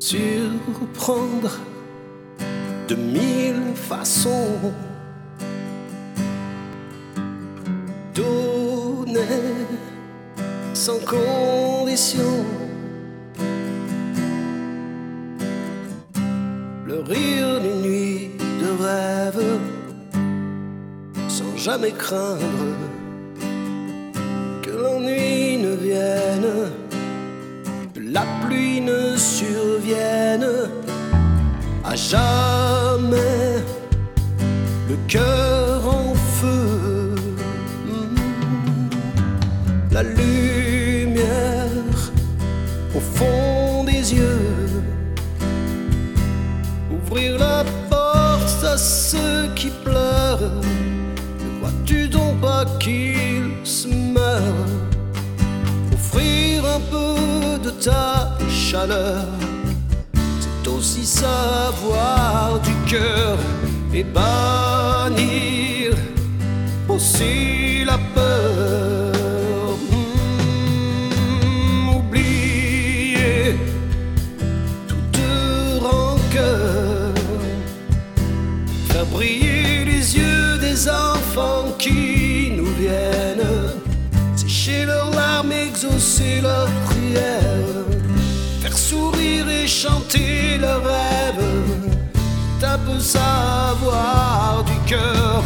surprendre de mille façons, donner sans condition, le rire d'une nuit de rêve, sans jamais craindre que l'ennui ne vienne, que la pluie ne survienne. À jamais le cœur en feu, la lumière au fond des yeux, ouvrir la porte à ceux qui pleurent. Ne vois-tu donc pas qu'ils se meurent? Offrir un peu de ta chaleur, c'est aussi savoir du cœur et bannir aussi la peur. Oublier toute rancœur, faire briller les yeux des enfants qui nous viennent, sécher leurs larmes, exaucer leurs prières, faire sourire et chanter leurs rêves. T'as peu savoir du cœur.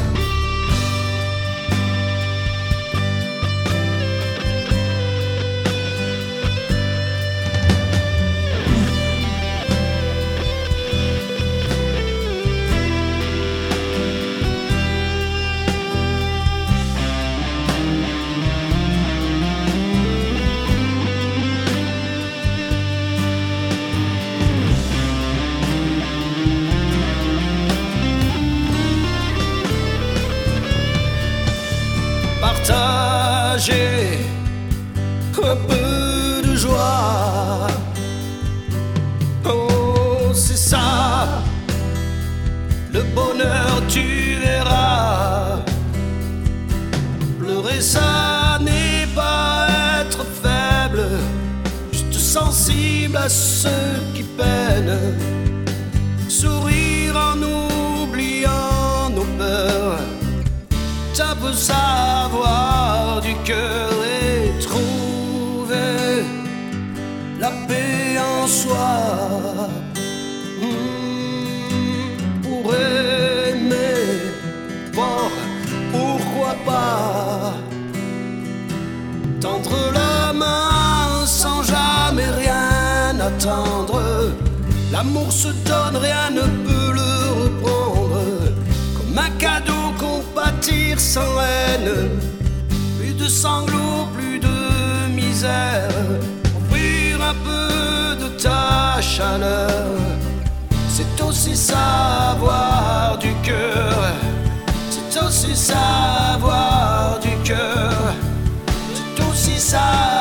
Partager un peu de joie, oh c'est ça, le bonheur tu verras. Pleurer ça n'est pas être faible, juste sensible à ceux qui peinent. Sourire en oubliant nos peurs, ça peut savoir du cœur et trouver la paix en soi. Pour aimer, bon, pourquoi pas tendre la main sans jamais rien attendre. L'amour se donne, rien ne peut le reprendre, comme un cadeau qu'on pâtir sans haine. Plus de sanglots, plus de misère, offrir un peu de ta chaleur, c'est aussi savoir du cœur. C'est aussi savoir du cœur. C'est aussi savoir